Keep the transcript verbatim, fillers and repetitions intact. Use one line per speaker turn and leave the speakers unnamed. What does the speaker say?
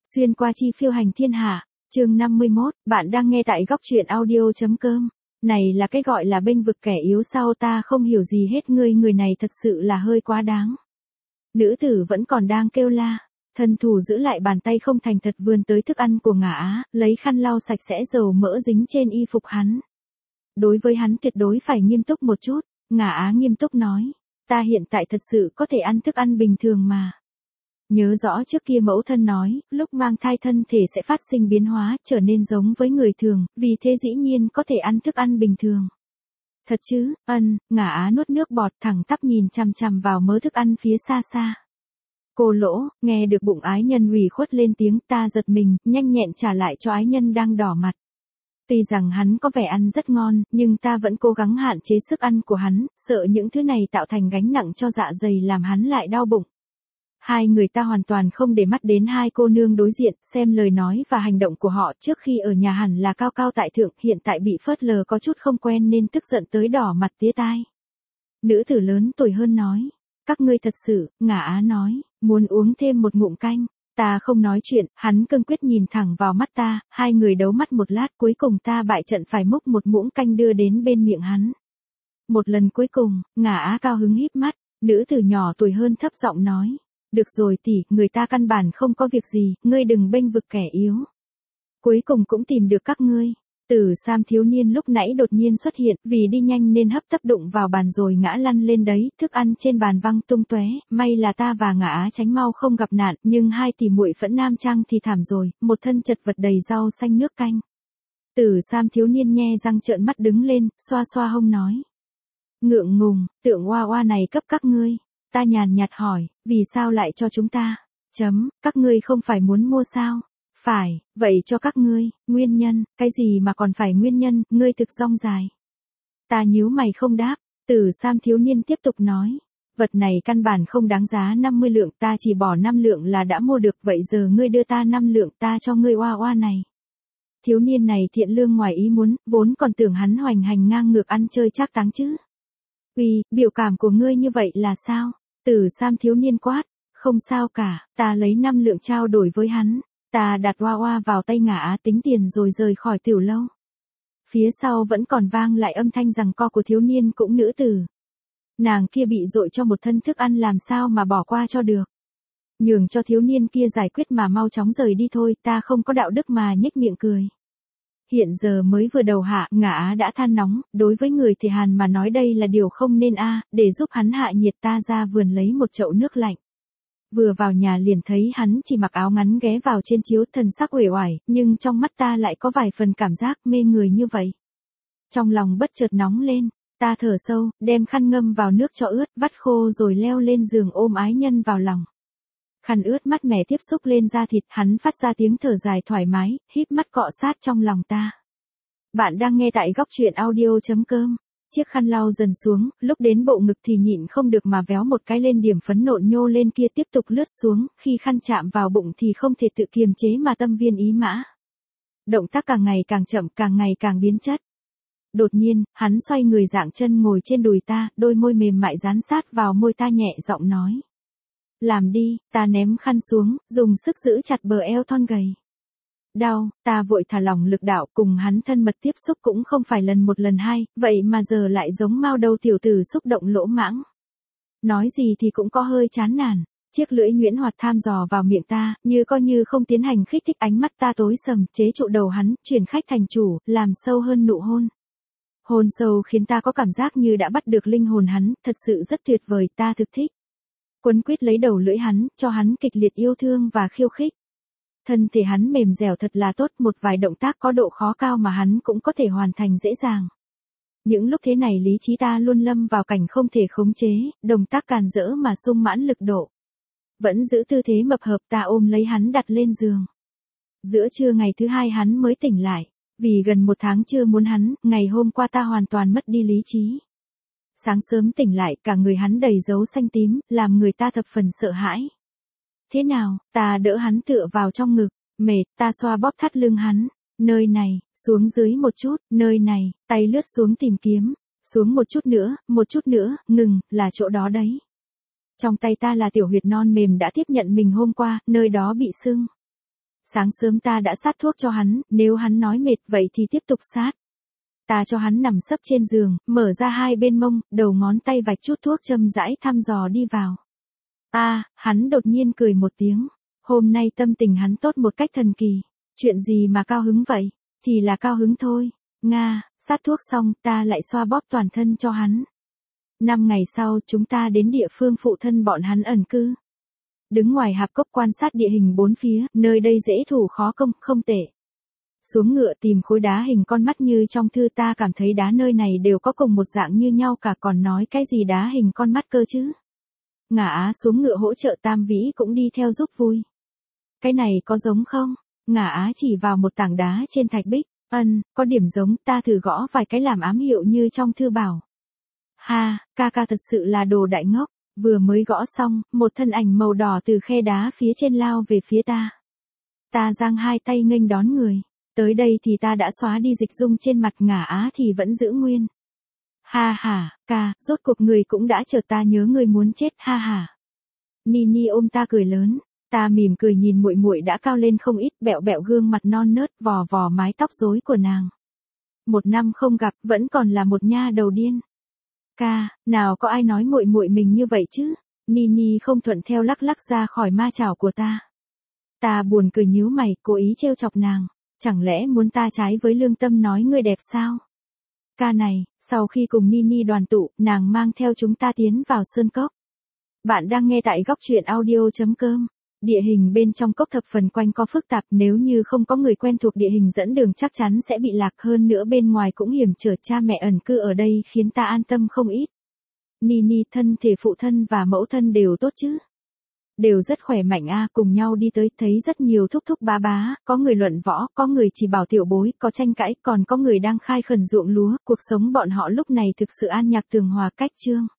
Xuyên qua chi phiêu hành thiên hạ, chương năm mươi mốt, bạn đang nghe tại góc truyện audio.com. Này là cái gọi là bênh vực kẻ yếu sao, ta không hiểu gì hết, ngươi người này thật sự là hơi quá đáng. Nữ tử vẫn còn đang kêu la, thân thủ giữ lại bàn tay không thành thật vươn tới thức ăn của Ngả Á, lấy khăn lau sạch sẽ dầu mỡ dính trên y phục hắn. Đối với hắn tuyệt đối phải nghiêm túc một chút, Ngả Á nghiêm túc nói, ta hiện tại thật sự có thể ăn thức ăn bình thường mà. Nhớ rõ trước kia mẫu thân nói, lúc mang thai thân thể sẽ phát sinh biến hóa, trở nên giống với người thường, vì thế dĩ nhiên có thể ăn thức ăn bình thường. Thật chứ, ân, Ngả Á nuốt nước bọt thẳng tắp nhìn chằm chằm vào mớ thức ăn phía xa xa. Cô Lỗ, nghe được bụng ái nhân ủy khuất lên tiếng, ta giật mình, nhanh nhẹn trả lại cho ái nhân đang đỏ mặt. Tuy rằng hắn có vẻ ăn rất ngon, nhưng ta vẫn cố gắng hạn chế sức ăn của hắn, sợ những thứ này tạo thành gánh nặng cho dạ dày làm hắn lại đau bụng. Hai người ta hoàn toàn không để mắt đến hai cô nương đối diện, xem lời nói và hành động của họ trước khi ở nhà hẳn là cao cao tại thượng, hiện tại bị phớt lờ có chút không quen nên tức giận tới đỏ mặt tía tai. Nữ tử lớn tuổi hơn nói, các ngươi thật sự, Ngả Á nói, muốn uống thêm một ngụm canh. Ta không nói chuyện, hắn cương quyết nhìn thẳng vào mắt ta, hai người đấu mắt một lát cuối cùng ta bại trận phải múc một muỗng canh đưa đến bên miệng hắn. Một lần cuối cùng, Ngả Á cao hứng híp mắt, nữ tử nhỏ tuổi hơn thấp giọng nói. Được rồi tỷ, người ta căn bản không có việc gì, ngươi đừng bênh vực kẻ yếu. Cuối cùng cũng tìm được các ngươi. Tử Sam thiếu niên lúc nãy đột nhiên xuất hiện, vì đi nhanh nên hấp tấp đụng vào bàn rồi ngã lăn lên đấy, thức ăn trên bàn văng tung tóe, may là ta và Ngả Á tránh mau không gặp nạn, nhưng hai tỷ muội Phẫn Nam Trang thì thảm rồi, một thân chật vật đầy rau xanh nước canh. Tử Sam thiếu niên nhe răng trợn mắt đứng lên, xoa xoa hông nói. Ngượng ngùng, tượng oa oa này cấp các ngươi. Ta nhàn nhạt hỏi, vì sao lại cho chúng ta? Chấm, các ngươi không phải muốn mua sao? Phải, vậy cho các ngươi, nguyên nhân, cái gì mà còn phải nguyên nhân, ngươi thực rong dài. Ta nhíu mày không đáp, Tử Sam thiếu niên tiếp tục nói, vật này căn bản không đáng giá năm mươi lượng, ta chỉ bỏ năm lượng là đã mua được, vậy giờ ngươi đưa ta năm lượng, ta cho ngươi oa oa này. Thiếu niên này thiện lương ngoài ý muốn, vốn còn tưởng hắn hoành hành ngang ngược ăn chơi trác táng chứ. Uy, biểu cảm của ngươi như vậy là sao? Tử Sam thiếu niên quát, không sao cả, ta lấy năm lượng trao đổi với hắn, ta đặt oa oa vào tay Ngả Á tính tiền rồi rời khỏi tiểu lâu. Phía sau vẫn còn vang lại âm thanh giằng co của thiếu niên cũng nữ tử. Nàng kia bị dội cho một thân thức ăn làm sao mà bỏ qua cho được. Nhường cho thiếu niên kia giải quyết mà mau chóng rời đi thôi, ta không có đạo đức mà nhếch miệng cười. Hiện giờ mới vừa đầu hạ, Ngả Á đã than nóng, đối với người thì Hàn mà nói đây là điều không nên a, để giúp hắn hạ nhiệt ta ra vườn lấy một chậu nước lạnh. Vừa vào nhà liền thấy hắn chỉ mặc áo ngắn ghé vào trên chiếu, thần sắc uể oải, nhưng trong mắt ta lại có vài phần cảm giác mê người như vậy. Trong lòng bất chợt nóng lên, ta thở sâu, đem khăn ngâm vào nước cho ướt, vắt khô rồi leo lên giường ôm ái nhân vào lòng. Khăn ướt mát mẻ tiếp xúc lên da thịt, hắn phát ra tiếng thở dài thoải mái, híp mắt cọ sát trong lòng ta. Bạn đang nghe tại góc truyện audio.com. Chiếc khăn lau dần xuống, lúc đến bộ ngực thì nhịn không được mà véo một cái lên điểm phấn nộn nhô lên kia, tiếp tục lướt xuống, khi khăn chạm vào bụng thì không thể tự kiềm chế mà tâm viên ý mã. Động tác càng ngày càng chậm, càng ngày càng biến chất. Đột nhiên, hắn xoay người dạng chân ngồi trên đùi ta, đôi môi mềm mại dán sát vào môi ta nhẹ giọng nói. Làm đi, ta ném khăn xuống, dùng sức giữ chặt bờ eo thon gầy. Đau, ta vội thả lỏng lực đạo, cùng hắn thân mật tiếp xúc cũng không phải lần một lần hai, vậy mà giờ lại giống mao đầu tiểu tử xúc động lỗ mãng. Nói gì thì cũng có hơi chán nản, chiếc lưỡi nhuyễn hoạt tham dò vào miệng ta, như coi như không tiến hành khích thích, ánh mắt ta tối sầm, chế trụ đầu hắn, chuyển khách thành chủ, làm sâu hơn nụ hôn. Hôn sâu khiến ta có cảm giác như đã bắt được linh hồn hắn, thật sự rất tuyệt vời, ta thực thích. Quấn quýt lấy đầu lưỡi hắn, cho hắn kịch liệt yêu thương và khiêu khích. Thân thể hắn mềm dẻo thật là tốt, một vài động tác có độ khó cao mà hắn cũng có thể hoàn thành dễ dàng. Những lúc thế này lý trí ta luôn lâm vào cảnh không thể khống chế, động tác càn rỡ mà sung mãn lực độ. Vẫn giữ tư thế mập hợp, ta ôm lấy hắn đặt lên giường. Giữa trưa ngày thứ hai hắn mới tỉnh lại, vì gần một tháng chưa muốn hắn, ngày hôm qua ta hoàn toàn mất đi lý trí. Sáng sớm tỉnh lại, cả người hắn đầy dấu xanh tím, làm người ta thập phần sợ hãi. Thế nào, ta đỡ hắn tựa vào trong ngực, mệt, ta xoa bóp thắt lưng hắn, nơi này, xuống dưới một chút, nơi này, tay lướt xuống tìm kiếm, xuống một chút nữa, một chút nữa, ngừng, là chỗ đó đấy. Trong tay ta là tiểu huyệt non mềm đã tiếp nhận mình hôm qua, nơi đó bị sưng. Sáng sớm ta đã sát thuốc cho hắn, nếu hắn nói mệt vậy thì tiếp tục sát. Ta cho hắn nằm sấp trên giường, mở ra hai bên mông, đầu ngón tay vạch chút thuốc châm rãi thăm dò đi vào. A, à, hắn đột nhiên cười một tiếng. Hôm nay tâm tình hắn tốt một cách thần kỳ. Chuyện gì mà cao hứng vậy? Thì là cao hứng thôi. Nga, sát thuốc xong ta lại xoa bóp toàn thân cho hắn. Năm ngày sau chúng ta đến địa phương phụ thân bọn hắn ẩn cư. Đứng ngoài hạp cốc quan sát địa hình bốn phía, nơi đây dễ thủ khó công, không tệ. Xuống ngựa tìm khối đá hình con mắt như trong thư, ta cảm thấy đá nơi này đều có cùng một dạng như nhau cả, còn nói cái gì đá hình con mắt cơ chứ. Ngả Á xuống ngựa hỗ trợ Tam Vĩ cũng đi theo giúp vui. Cái này có giống không? Ngả Á chỉ vào một tảng đá trên thạch bích. Ân, có điểm giống, ta thử gõ vài cái làm ám hiệu như trong thư bảo. Ha, ca ca thật sự là đồ đại ngốc. Vừa mới gõ xong, một thân ảnh màu đỏ từ khe đá phía trên lao về phía ta. Ta giang hai tay nghênh đón người. Tới đây thì ta đã xóa đi dịch dung trên mặt, Ngả Á thì vẫn giữ nguyên. Ha ha, ca, rốt cuộc người cũng đã chờ, ta nhớ người muốn chết, ha ha. Nini ôm ta cười lớn. Ta mỉm cười nhìn muội muội đã cao lên không ít, bẹo bẹo gương mặt non nớt, vò vò mái tóc rối của nàng. Một năm không gặp, vẫn còn là một nha đầu điên. Ca, nào có ai nói muội muội mình như vậy chứ? Nini không thuận theo lắc lắc ra khỏi ma chảo của ta. Ta buồn cười nhíu mày, cố ý trêu chọc nàng. Chẳng lẽ muốn ta trái với lương tâm nói ngươi đẹp sao? Ca này, sau khi cùng Nini đoàn tụ, nàng mang theo chúng ta tiến vào sơn cốc. Bạn đang nghe tại góc truyện audio.com. Địa hình bên trong cốc thập phần quanh co phức tạp, nếu như không có người quen thuộc địa hình dẫn đường chắc chắn sẽ bị lạc, hơn nữa bên ngoài cũng hiểm trở, cha mẹ ẩn cư ở đây khiến ta an tâm không ít. Nini thân thể phụ thân và mẫu thân đều tốt chứ? Đều rất khỏe mạnh a, à, cùng nhau đi tới, thấy rất nhiều thúc thúc bá bá, có người luận võ, có người chỉ bảo tiểu bối, có tranh cãi, còn có người đang khai khẩn ruộng lúa, cuộc sống bọn họ lúc này thực sự an nhạc tường hòa cách chương.